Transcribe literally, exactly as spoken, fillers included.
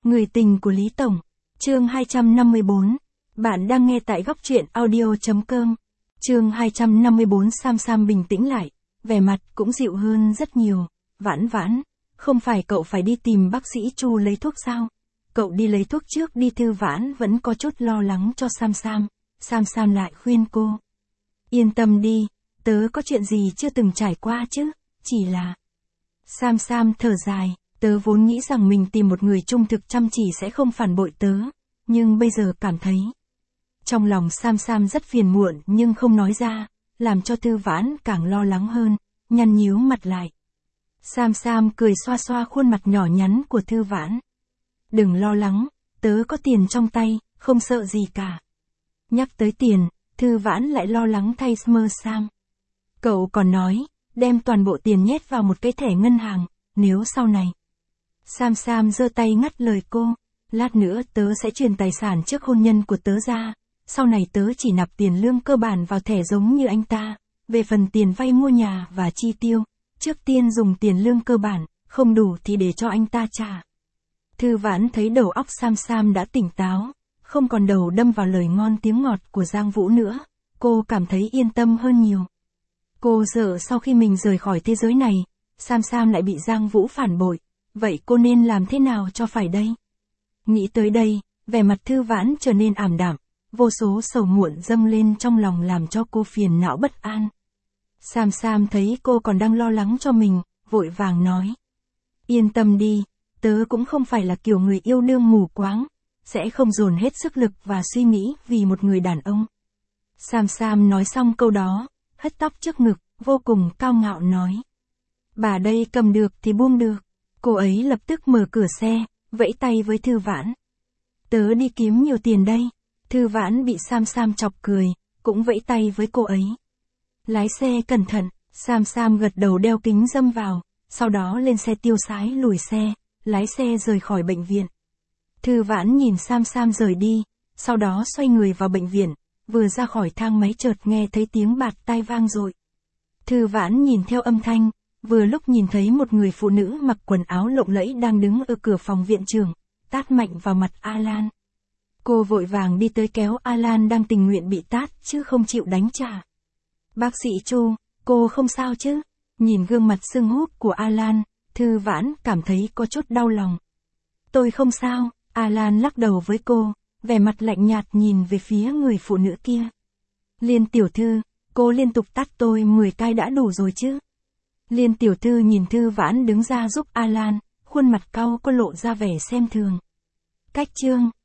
Người tình của Lý Tổng. Chương hai trăm năm mươi bốn. Bạn đang nghe tại góc truyện audio chấm com. Chương hai trăm năm mươi bốn. Sam Sam bình tĩnh lại, vẻ mặt cũng dịu hơn rất nhiều. Vãn Vãn, không phải cậu phải đi tìm bác sĩ Chu lấy thuốc sao? Cậu đi lấy thuốc trước đi. Thư Vãn vẫn có chút lo lắng cho Sam Sam. Sam Sam lại khuyên cô. Yên tâm đi, tớ có chuyện gì chưa từng trải qua chứ, chỉ là... Sam Sam thở dài, tớ vốn nghĩ rằng mình tìm một người trung thực chăm chỉ sẽ không phản bội tớ, nhưng bây giờ cảm thấy... Trong lòng Sam Sam rất phiền muộn nhưng không nói ra, làm cho Thư Vãn càng lo lắng hơn, nhăn nhíu mặt lại. Sam Sam cười xoa xoa khuôn mặt nhỏ nhắn của Thư Vãn. Đừng lo lắng, tớ có tiền trong tay, không sợ gì cả. Nhắc tới tiền, Thư Vãn lại lo lắng thay Smơ Sam. Cậu còn nói, đem toàn bộ tiền nhét vào một cái thẻ ngân hàng, nếu sau này. Sam Sam giơ tay ngắt lời cô, lát nữa tớ sẽ truyền tài sản trước hôn nhân của tớ ra, sau này tớ chỉ nạp tiền lương cơ bản vào thẻ giống như anh ta, về phần tiền vay mua nhà và chi tiêu, trước tiên dùng tiền lương cơ bản, không đủ thì để cho anh ta trả. Thư Vãn thấy đầu óc Sam Sam đã tỉnh táo, không còn đầu đâm vào lời ngon tiếng ngọt của Giang Vũ nữa, cô cảm thấy yên tâm hơn nhiều. Cô sợ sau khi mình rời khỏi thế giới này, Sam Sam lại bị Giang Vũ phản bội, vậy cô nên làm thế nào cho phải đây? Nghĩ tới đây, vẻ mặt Thư Vãn trở nên ảm đạm, vô số sầu muộn dâng lên trong lòng làm cho cô phiền não bất an. Sam Sam thấy cô còn đang lo lắng cho mình, vội vàng nói. Yên tâm đi, tớ cũng không phải là kiểu người yêu đương mù quáng, sẽ không dồn hết sức lực và suy nghĩ vì một người đàn ông. Sam Sam nói xong câu đó, hất tóc trước ngực, vô cùng cao ngạo nói. Bà đây cầm được thì buông được. Cô ấy lập tức mở cửa xe, vẫy tay với Thư Vãn. Tớ đi kiếm nhiều tiền đây. Thư Vãn bị Sam Sam chọc cười, cũng vẫy tay với cô ấy. Lái xe cẩn thận. Sam Sam gật đầu đeo kính râm vào, sau đó lên xe tiêu sái lùi xe, lái xe rời khỏi bệnh viện. Thư Vãn nhìn Sam Sam rời đi, sau đó xoay người vào bệnh viện, vừa ra khỏi thang máy chợt nghe thấy tiếng bạt tai vang dội. Thư Vãn nhìn theo âm thanh, vừa lúc nhìn thấy một người phụ nữ mặc quần áo lộng lẫy đang đứng ở cửa phòng viện trưởng, tát mạnh vào mặt Alan. Cô vội vàng đi tới kéo Alan đang tình nguyện bị tát chứ không chịu đánh trả. Bác sĩ Chu, cô không sao chứ? Nhìn gương mặt sưng húp của Alan, Thư Vãn cảm thấy có chút đau lòng. Tôi không sao, Alan lắc đầu với cô, vẻ mặt lạnh nhạt nhìn về phía người phụ nữ kia. Liên tiểu thư, cô liên tục tát tôi mười cái đã đủ rồi chứ? Liên tiểu thư nhìn Thư Vãn đứng ra giúp Alan, khuôn mặt cau có lộ ra vẻ xem thường. Cách chương.